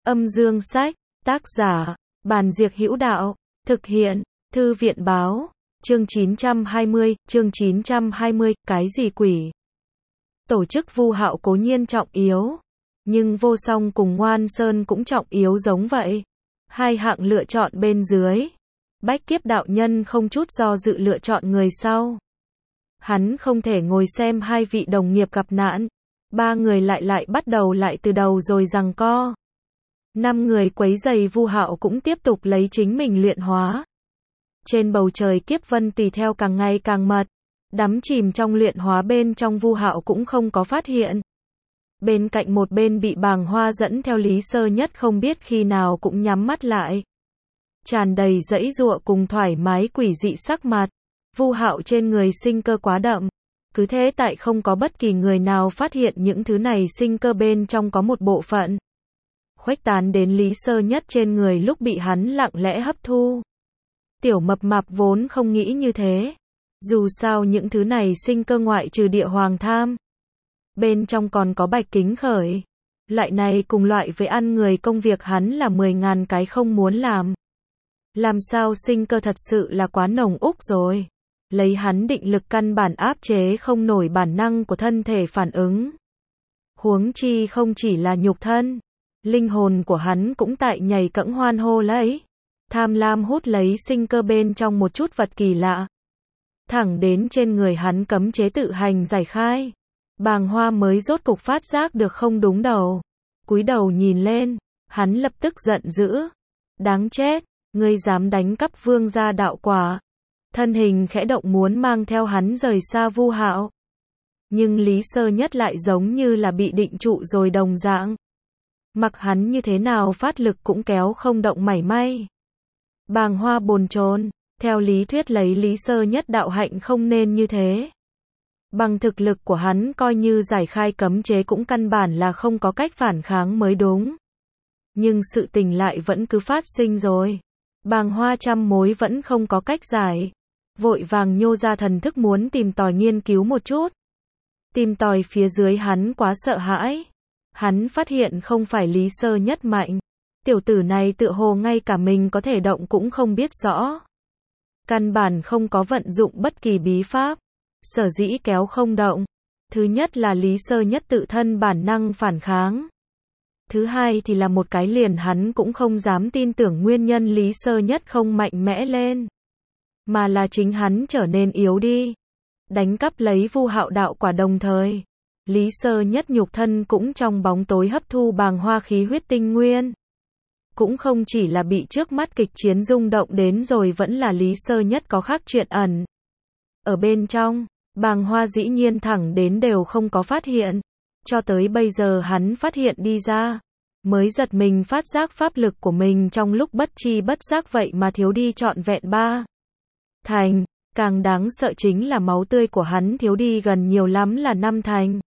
Âm dương sách, tác giả, Bàn Diệc Hữu Đạo, thực hiện, Thư viện báo, chương 920, cái gì quỷ. Tổ chức Vu Hạo cố nhiên trọng yếu, nhưng Vô Song cùng Ngoan Sơn cũng trọng yếu giống vậy. Hai hạng lựa chọn bên dưới. Bách Kiếp đạo nhân không chút do dự lựa chọn người sau. Hắn không thể ngồi xem hai vị đồng nghiệp gặp nạn. Ba người lại bắt đầu lại từ đầu rồi giằng co. 5 người quấy rầy Vu Hạo cũng tiếp tục lấy chính mình luyện hóa. Trên bầu trời kiếp vân tùy theo càng ngày càng mật. Đắm chìm trong luyện hóa bên trong Vu Hạo cũng không có phát hiện. Bên cạnh một bên bị Bàng Hoa dẫn theo Lý Sơ Nhất không biết khi nào cũng nhắm mắt lại. Tràn đầy giãy giụa cùng thoải mái quỷ dị sắc mặt. Vu Hạo trên người sinh cơ quá đậm. Cứ thế tại không có bất kỳ người nào phát hiện những thứ này sinh cơ bên trong có một bộ phận khuếch tán đến Lý Sơ Nhất trên người lúc bị hắn lặng lẽ hấp thu. Tiểu mập mạp vốn không nghĩ như thế. Dù sao những thứ này sinh cơ ngoại trừ địa hoàng tham. Bên trong còn có bạch kính khởi. Loại này cùng loại với ăn người công việc hắn là 10.000 cái không muốn làm. Làm sao sinh cơ thật sự là quá nồng úc rồi. Lấy hắn định lực căn bản áp chế không nổi bản năng của thân thể phản ứng. Huống chi không chỉ là nhục thân. Linh hồn của hắn cũng tại nhảy cẫng hoan hô lấy. Tham lam hút lấy sinh cơ bên trong một chút vật kỳ lạ. Thẳng đến trên người hắn cấm chế tự hành giải khai. Bàng Hoa mới rốt cục phát giác được không đúng đầu. Cúi đầu nhìn lên. Hắn lập tức giận dữ. Đáng chết. Ngươi dám đánh cắp vương gia đạo quả. Thân hình khẽ động muốn mang theo hắn rời xa Vu Hạo. Nhưng Lý Sơ Nhất lại giống như là bị định trụ rồi đồng dạng. Mặc hắn như thế nào phát lực cũng kéo không động mảy may. Bàng Hoa bồn chồn. Theo lý thuyết lấy Lý Sơ Nhất đạo hạnh không nên như thế. Bằng thực lực của hắn coi như giải khai cấm chế cũng căn bản là không có cách phản kháng mới đúng. Nhưng sự tình lại vẫn cứ phát sinh rồi. Bàng Hoa trăm mối vẫn không có cách giải. Vội vàng nhô ra thần thức muốn tìm tòi nghiên cứu một chút. Tìm tòi phía dưới hắn quá sợ hãi. Hắn phát hiện không phải Lý Sơ Nhất mạnh. Tiểu tử này tựa hồ ngay cả mình có thể động cũng không biết rõ. Căn bản không có vận dụng bất kỳ bí pháp. Sở dĩ kéo không động. Thứ nhất là Lý Sơ Nhất tự thân bản năng phản kháng. Thứ hai thì là một cái liền hắn cũng không dám tin tưởng nguyên nhân Lý Sơ Nhất không mạnh mẽ lên. Mà là chính hắn trở nên yếu đi. Đánh cắp lấy Vu Hạo đạo quả đồng thời. Lý Sơ Nhất nhục thân cũng trong bóng tối hấp thu Bàng Hoa khí huyết tinh nguyên. Cũng không chỉ là bị trước mắt kịch chiến rung động đến rồi vẫn là Lý Sơ Nhất có khác chuyện ẩn. Ở bên trong, Bàng Hoa dĩ nhiên thẳng đến đều không có phát hiện. Cho tới bây giờ hắn phát hiện đi ra. Mới giật mình phát giác pháp lực của mình trong lúc bất chi bất giác vậy mà thiếu đi trọn vẹn 3 thành. Càng đáng sợ chính là máu tươi của hắn thiếu đi gần nhiều lắm là 5 thành.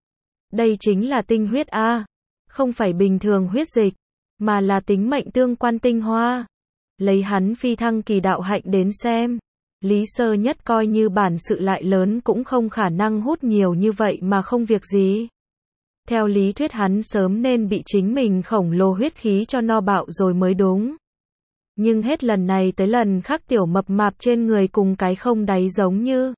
Đây chính là tinh huyết A. Không phải bình thường huyết dịch. Mà là tính mệnh tương quan tinh hoa. Lấy hắn phi thăng kỳ đạo hạnh đến xem. Lý Sơ Nhất coi như bản sự lại lớn cũng không khả năng hút nhiều như vậy mà không việc gì. Theo lý thuyết hắn sớm nên bị chính mình khổng lồ huyết khí cho no bạo rồi mới đúng. Nhưng hết lần này tới lần khác tiểu mập mạp trên người cùng cái không đáy giống như.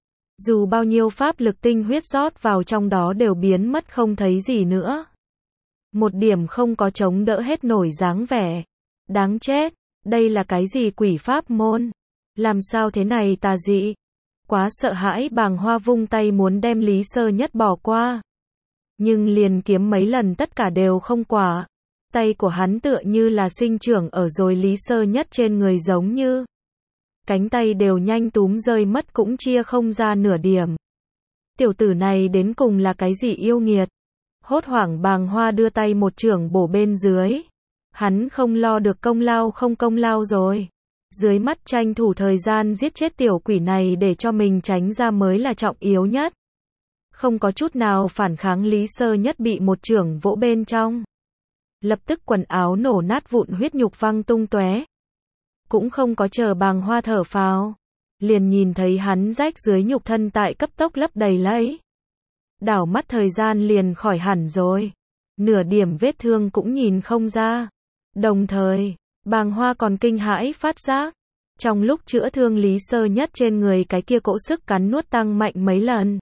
Dù bao nhiêu pháp lực tinh huyết rót vào trong đó đều biến mất không thấy gì nữa. Một điểm không có chống đỡ hết nổi dáng vẻ. Đáng chết, đây là cái gì quỷ pháp môn? Làm sao thế này tà dị? Quá sợ hãi Bàng Hoa vung tay muốn đem Lý Sơ Nhất bỏ qua. Nhưng liền kiếm mấy lần tất cả đều không quả. Tay của hắn tựa như là sinh trưởng ở rồi Lý Sơ Nhất trên người giống như. Cánh tay đều nhanh túm rơi mất cũng chia không ra nửa điểm. Tiểu tử này đến cùng là cái gì yêu nghiệt? Hốt hoảng Bàng Hoa đưa tay một chưởng bổ bên dưới. Hắn không lo được công lao không công lao rồi. Dưới mắt tranh thủ thời gian giết chết tiểu quỷ này để cho mình tránh ra mới là trọng yếu nhất. Không có chút nào phản kháng Lý Sơ Nhất bị một chưởng vỗ bên trong. Lập tức quần áo nổ nát vụn huyết nhục văng tung tóe. Cũng không có chờ Bàng Hoa thở phào. Liền nhìn thấy hắn rách dưới nhục thân tại cấp tốc lấp đầy lấy. Đảo mắt thời gian liền khỏi hẳn rồi. nửa điểm vết thương cũng nhìn không ra. Đồng thời, Bàng Hoa còn kinh hãi phát giác, trong lúc chữa thương Lý Sơ Nhất trên người cái kia cỗ sức cắn nuốt tăng mạnh mấy lần.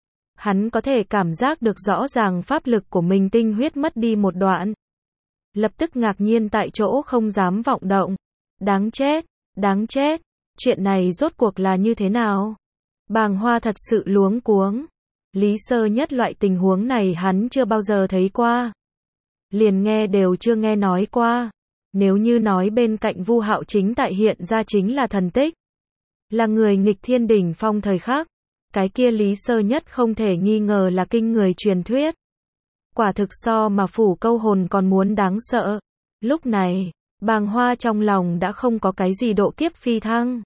Hắn có thể cảm giác được rõ ràng pháp lực của mình tinh huyết mất đi một đoạn. Lập tức ngạc nhiên tại chỗ không dám vọng động. Đáng chết, đáng chết, chuyện này rốt cuộc là như thế nào? Bàng Hoa thật sự luống cuống. Lý Sơ Nhất loại tình huống này hắn chưa bao giờ thấy qua. Liền nghe đều chưa nghe nói qua. Nếu như nói bên cạnh Vu Hạo chính tại hiện ra chính là thần tích, là người nghịch thiên đỉnh phong thời khắc, cái kia Lý Sơ Nhất không thể nghi ngờ là kinh người truyền thuyết. Quả thực so mà phủ câu hồn còn muốn đáng sợ. Lúc này, Bàng Hoa trong lòng đã không có cái gì độ kiếp phi thăng.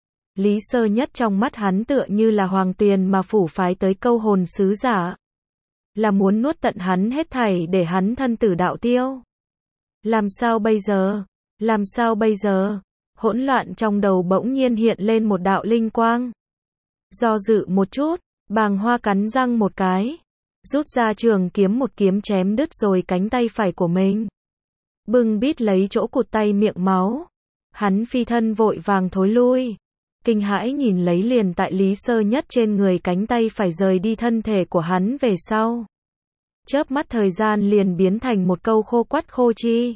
Lý Sơ Nhất trong mắt hắn tựa như là hoàng tuyền mà phủ phái tới câu hồn sứ giả. Là muốn nuốt tận hắn hết thảy để hắn thân tử đạo tiêu. Làm sao bây giờ? Làm sao bây giờ? Hỗn loạn trong đầu bỗng nhiên hiện lên một đạo linh quang. Do dự một chút, Bàng Hoa cắn răng một cái, rút ra trường kiếm một kiếm chém đứt rồi cánh tay phải của mình. Bưng bít lấy chỗ cụt tay miệng máu. Hắn phi thân vội vàng thối lui. Kinh hãi nhìn lấy liền tại Lý Sơ Nhất trên người cánh tay phải rời đi thân thể của hắn về sau. Chớp mắt thời gian liền biến thành một câu khô quắt khô chi.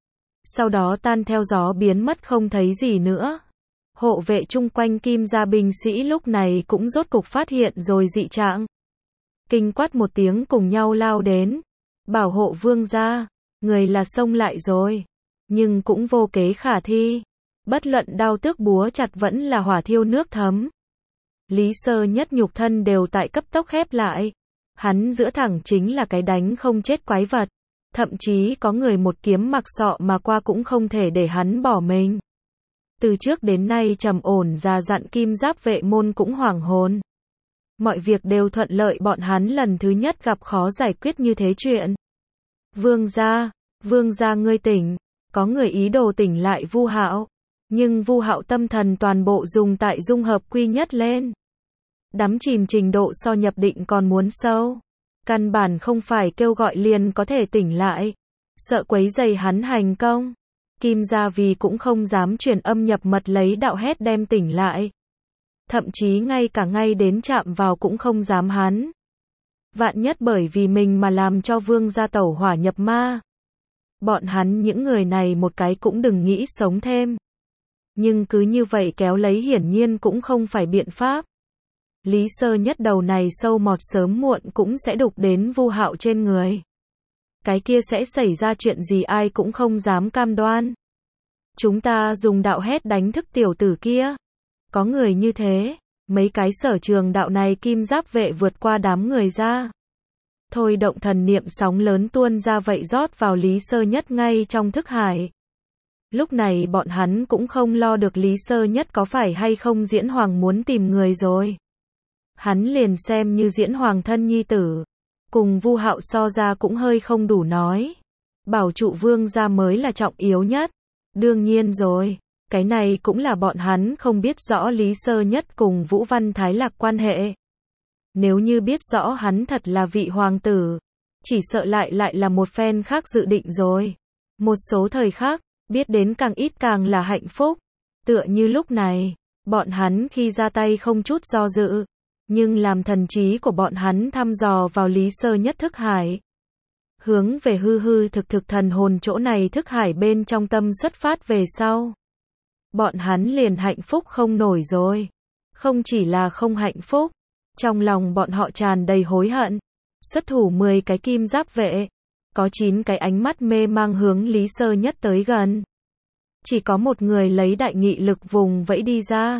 Sau đó tan theo gió biến mất không thấy gì nữa. Hộ vệ chung quanh Kim gia binh sĩ lúc này cũng rốt cục phát hiện rồi dị trạng. Kinh quát một tiếng cùng nhau lao đến. Bảo hộ vương gia, người là xông lại rồi. Nhưng cũng vô kế khả thi. Bất luận đao tước búa chặt vẫn là hỏa thiêu nước thấm. Lý Sơ Nhất nhục thân đều tại cấp tốc khép lại. Hắn giữa thẳng chính là cái đánh không chết quái vật. Thậm chí có người một kiếm mặc sọ mà qua cũng không thể để hắn bỏ mình. Từ trước đến nay trầm ổn già dặn Kim Giáp vệ môn cũng hoảng hồn. Mọi việc đều thuận lợi, bọn hắn lần thứ nhất gặp khó giải quyết như thế chuyện. Vương gia ngươi tỉnh. Có người ý đồ tỉnh lại Vu Hạo. Nhưng Vu Hạo tâm thần toàn bộ dùng tại dung hợp quy nhất lên. Đắm chìm trình độ so nhập định còn muốn sâu. Căn bản không phải kêu gọi liền có thể tỉnh lại. Sợ quấy rầy hắn hành công. Kim gia vì cũng không dám truyền âm nhập mật lấy đạo hét đem tỉnh lại. Thậm chí ngay cả ngay đến chạm vào cũng không dám hắn. Vạn nhất bởi vì mình mà làm cho vương gia tẩu hỏa nhập ma. Bọn hắn những người này một cái cũng đừng nghĩ sống thêm. Nhưng cứ như vậy kéo lấy hiển nhiên cũng không phải biện pháp. Lý Sơ Nhất đầu này sâu mọt sớm muộn cũng sẽ đục đến Vu Hạo trên người. Cái kia sẽ xảy ra chuyện gì ai cũng không dám cam đoan. Chúng ta dùng đạo hét đánh thức tiểu tử kia. Có người như thế, mấy cái sở trường đạo này Kim Giáp vệ vượt qua đám người ra. Thôi động thần niệm sóng lớn tuôn ra vậy rót vào Lý Sơ Nhất ngay trong thức hải. Lúc này bọn hắn cũng không lo được Lý Sơ Nhất có phải hay không Diễn Hoàng muốn tìm người rồi. Hắn liền xem như Diễn Hoàng thân nhi tử. Cùng Vu Hạo so ra cũng hơi không đủ nói. Bảo trụ vương gia mới là trọng yếu nhất. Đương nhiên rồi, cái này cũng là bọn hắn không biết rõ Lý Sơ Nhất cùng Vũ Văn Thái Lạc quan hệ. Nếu như biết rõ hắn thật là vị hoàng tử, chỉ sợ lại là một phen khác dự định rồi. Một số thời khác, biết đến càng ít càng là hạnh phúc. Tựa như lúc này, bọn hắn khi ra tay không chút do dự. Nhưng làm thần trí của bọn hắn thăm dò vào Lý Sơ Nhất thức hải. Hướng về hư hư thực thần hồn chỗ này thức hải bên trong tâm xuất phát về sau. Bọn hắn liền hạnh phúc không nổi rồi. Không chỉ là không hạnh phúc, trong lòng bọn họ tràn đầy hối hận. Xuất thủ 10 cái Kim Giáp vệ. Có 9 cái ánh mắt mê mang hướng Lý Sơ Nhất tới gần. Chỉ có một người lấy đại nghị lực vùng vẫy đi ra.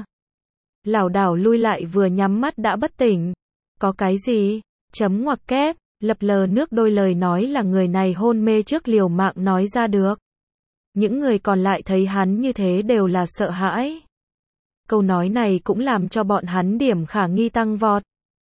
Lảo đảo lui lại vừa nhắm mắt đã bất tỉnh. Có cái gì? Chấm ngoặc kép, lập lờ nước đôi lời nói là người này hôn mê trước liều mạng nói ra được. Những người còn lại thấy hắn như thế đều là sợ hãi. Câu nói này cũng làm cho bọn hắn điểm khả nghi tăng vọt.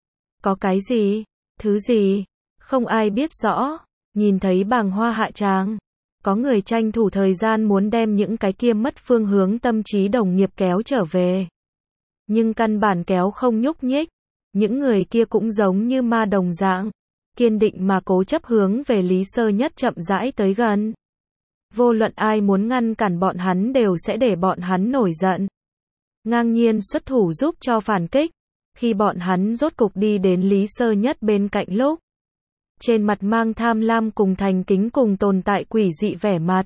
Có cái gì? Thứ gì? Không ai biết rõ. Nhìn thấy Bàng Hoa hạ tràng. Có người tranh thủ thời gian muốn đem những cái kia mất phương hướng tâm trí đồng nghiệp kéo trở về. Nhưng căn bản kéo không nhúc nhích. Những người kia cũng giống như ma đồng dạng. kiên định mà cố chấp hướng về Lý Sơ Nhất chậm rãi tới gần. Vô luận ai muốn ngăn cản bọn hắn đều sẽ để bọn hắn nổi giận. Ngang nhiên xuất thủ giúp cho phản kích. Khi bọn hắn rốt cục đi đến Lý Sơ Nhất bên cạnh lúc, trên mặt mang tham lam cùng thành kính cùng tồn tại quỷ dị vẻ mặt.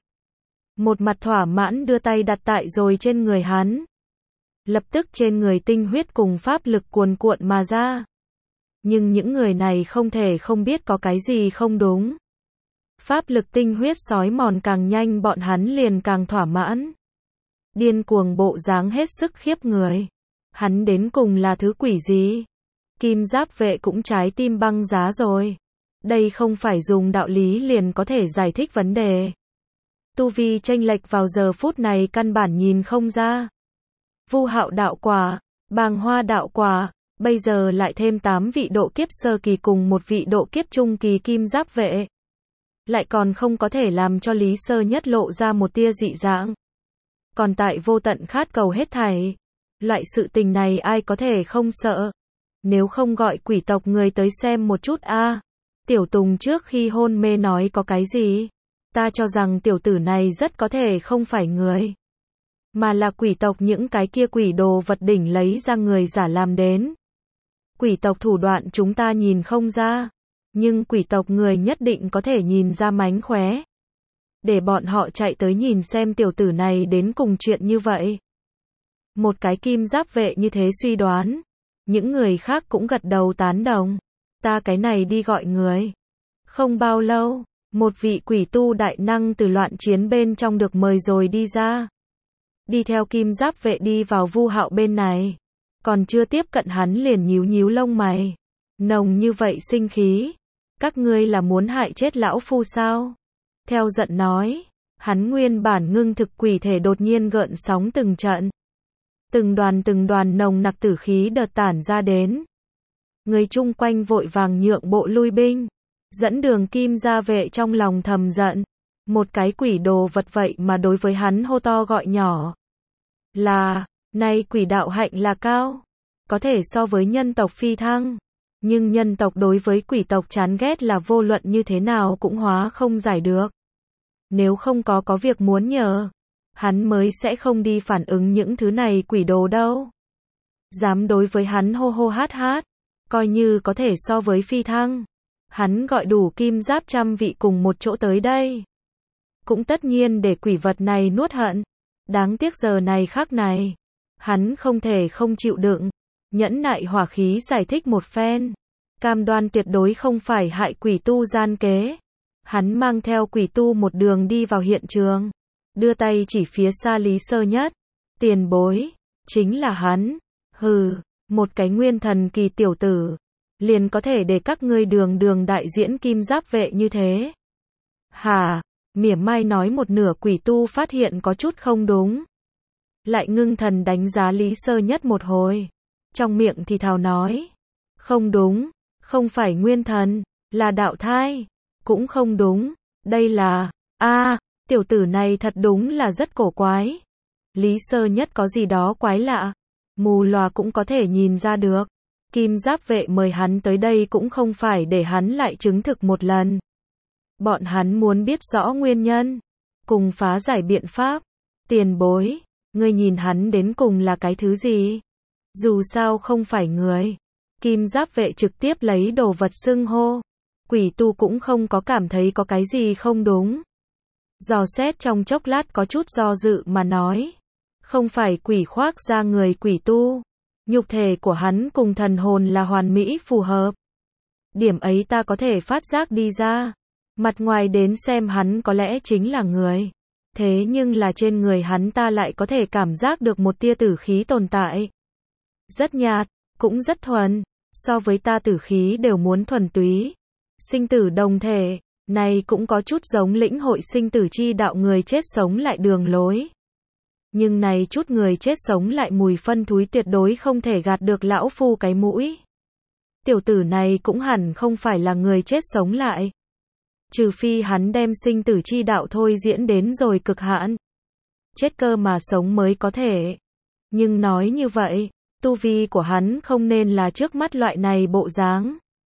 Một mặt thỏa mãn đưa tay đặt tại rồi trên người hắn. Lập tức trên người tinh huyết cùng pháp lực cuồn cuộn mà ra. Nhưng những người này không thể không biết có cái gì không đúng. Pháp lực tinh huyết sói mòn càng nhanh bọn hắn liền càng thỏa mãn. Điên cuồng bộ dáng hết sức khiếp người. Hắn đến cùng là thứ quỷ gì? Kim Giáp Vệ cũng trái tim băng giá rồi. Đây không phải dùng đạo lý liền có thể giải thích vấn đề. Tu vi chênh lệch vào giờ phút này căn bản nhìn không ra. Vu Hạo đạo quả, Bàng Hoa đạo quả, bây giờ lại thêm 8 vị độ kiếp sơ kỳ cùng một vị độ kiếp trung kỳ Kim Giáp Vệ. Lại còn không có thể làm cho Lý Sơ Nhất lộ ra một tia dị dạng. Còn tại vô tận khát cầu hết thảy. Loại sự tình này ai có thể không sợ. Nếu không gọi quỷ tộc người tới xem một chút a. Tiểu Tùng trước khi hôn mê nói có cái gì? Ta cho rằng tiểu tử này rất có thể không phải người. Mà là quỷ tộc những cái kia quỷ đồ vật đỉnh lấy ra người giả làm đến. Quỷ tộc thủ đoạn chúng ta nhìn không ra. Nhưng quỷ tộc người nhất định có thể nhìn ra mánh khóe. Để bọn họ chạy tới nhìn xem tiểu tử này đến cùng chuyện như vậy. Một cái Kim Giáp Vệ như thế suy đoán. Những người khác cũng gật đầu tán đồng. Ta cái này đi gọi người. Không bao lâu, một vị quỷ tu đại năng từ loạn chiến bên trong được mời rồi đi ra. Đi theo Kim Giáp Vệ đi vào Vu Hạo bên này. Còn chưa tiếp cận hắn liền nhíu nhíu lông mày. Nồng như vậy sinh khí. Các ngươi là muốn hại chết lão phu sao? Theo giận nói. Hắn nguyên bản ngưng thực quỷ thể đột nhiên gợn sóng từng trận. Từng đoàn nồng nặc tử khí đợt tản ra đến. Người chung quanh vội vàng nhượng bộ lui binh. Dẫn đường Kim Gia Vệ trong lòng thầm giận. Một cái quỷ đồ vật vậy mà đối với hắn hô to gọi nhỏ. Là, nay quỷ đạo hạnh là cao. Có thể so với nhân tộc phi thăng. Nhưng nhân tộc đối với quỷ tộc chán ghét là vô luận như thế nào cũng hóa không giải được. Nếu không có việc muốn nhờ, hắn mới sẽ không đi phản ứng những thứ này quỷ đồ đâu. Dám đối với hắn hô hô hát hát, coi như có thể so với phi thăng. Hắn gọi đủ Kim Giáp 100 vị cùng một chỗ tới đây. Cũng tất nhiên để quỷ vật này nuốt hận. Đáng tiếc giờ này khắc này. Hắn không thể không chịu đựng. Nhẫn nại hỏa khí giải thích một phen. Cam đoan tuyệt đối không phải hại quỷ tu gian kế. Hắn mang theo quỷ tu một đường đi vào hiện trường. Đưa tay chỉ phía xa Lý Sơ Nhất. Tiền bối. Chính là hắn. Hừ. Một cái nguyên thần kỳ tiểu tử. Liền có thể để các ngươi đường đại diễn Kim Giáp Vệ như thế. Hả? Mỉa mai nói một nửa quỷ tu phát hiện có chút không đúng. Lại ngưng thần đánh giá Lý Sơ Nhất một hồi. Trong miệng thì thào nói. Không đúng. Không phải nguyên thần. Là đạo thai. Cũng không đúng. Đây là... tiểu tử này thật đúng là rất cổ quái. Lý Sơ Nhất có gì đó quái lạ. Mù lòa cũng có thể nhìn ra được. Kim Giáp Vệ mời hắn tới đây cũng không phải để hắn lại chứng thực một lần. Bọn hắn muốn biết rõ nguyên nhân. Cùng phá giải biện pháp. Tiền bối. Ngươi nhìn hắn đến cùng là cái thứ gì? Dù sao không phải người. Kim Giáp Vệ trực tiếp lấy đồ vật xưng hô. Quỷ tu cũng không có cảm thấy có cái gì không đúng. Dò xét trong chốc lát có chút do dự mà nói. Không phải quỷ khoác ra người quỷ tu. Nhục thể của hắn cùng thần hồn là hoàn mỹ phù hợp. Điểm ấy ta có thể phát giác đi ra. Mặt ngoài đến xem hắn có lẽ chính là người. Thế nhưng là trên người hắn ta lại có thể cảm giác được một tia tử khí tồn tại. Rất nhạt, cũng rất thuần. So với ta tử khí đều muốn thuần túy. Sinh tử đồng thể. Này cũng có chút giống lĩnh hội sinh tử chi đạo người chết sống lại đường lối. Nhưng này chút người chết sống lại mùi phân thúi tuyệt đối không thể gạt được lão phu cái mũi. Tiểu tử này cũng hẳn không phải là người chết sống lại. Trừ phi hắn đem sinh tử chi đạo thôi diễn đến rồi cực hạn. Chết cơ mà sống mới có thể. Nhưng nói như vậy, tu vi của hắn không nên là trước mắt loại này bộ dáng.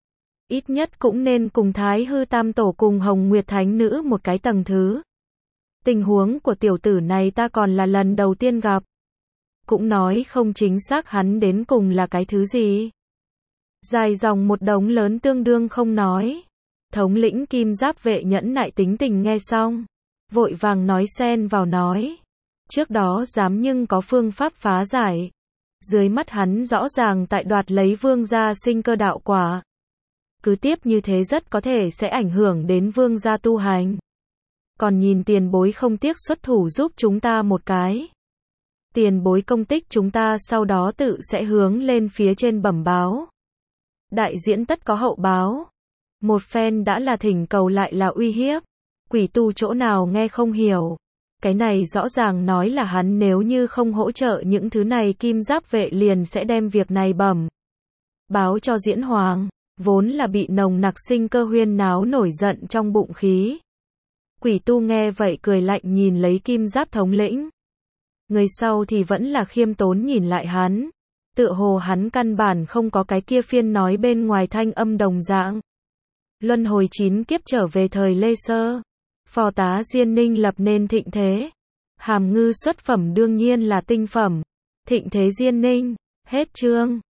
ít nhất cũng nên cùng Thái Hư Tam Tổ cùng Hồng Nguyệt Thánh Nữ một cái tầng thứ. Tình huống của tiểu tử này ta còn là lần đầu tiên gặp. Cũng nói không chính xác hắn đến cùng là cái thứ gì. Dài dòng một đống lớn tương đương không nói. Thống lĩnh Kim Giáp vệ nhẫn nại tính tình nghe xong, vội vàng nói xen vào nói. Trước đó dám nhưng có phương pháp phá giải. Dưới mắt hắn rõ ràng tại đoạt lấy vương gia sinh cơ đạo quả. Cứ tiếp như thế rất có thể sẽ ảnh hưởng đến vương gia tu hành. Còn nhìn tiền bối không tiếc xuất thủ giúp chúng ta một cái. Tiền bối công tích chúng ta sau đó tự sẽ hướng lên phía trên bẩm báo. Đại diễn tất có hậu báo. Một phen đã là thỉnh cầu lại là uy hiếp. Quỷ tu chỗ nào nghe không hiểu. Cái này rõ ràng nói là hắn nếu như không hỗ trợ những thứ này Kim Giáp vệ liền sẽ đem việc này bẩm báo cho Diễn Hoàng. Vốn là bị nồng nặc sinh cơ huyên náo nổi giận trong bụng khí. Quỷ tu nghe vậy cười lạnh nhìn lấy Kim Giáp thống lĩnh. Người sau thì vẫn là khiêm tốn nhìn lại hắn. Tựa hồ hắn căn bản không có cái kia phiên nói bên ngoài thanh âm đồng dạng. Luân hồi 9 kiếp trở về thời Lê Sơ. Phò tá Diên Ninh lập nên thịnh thế. Hàm ngư xuất phẩm đương nhiên là tinh phẩm. Thịnh thế Diên Ninh. Hết chương.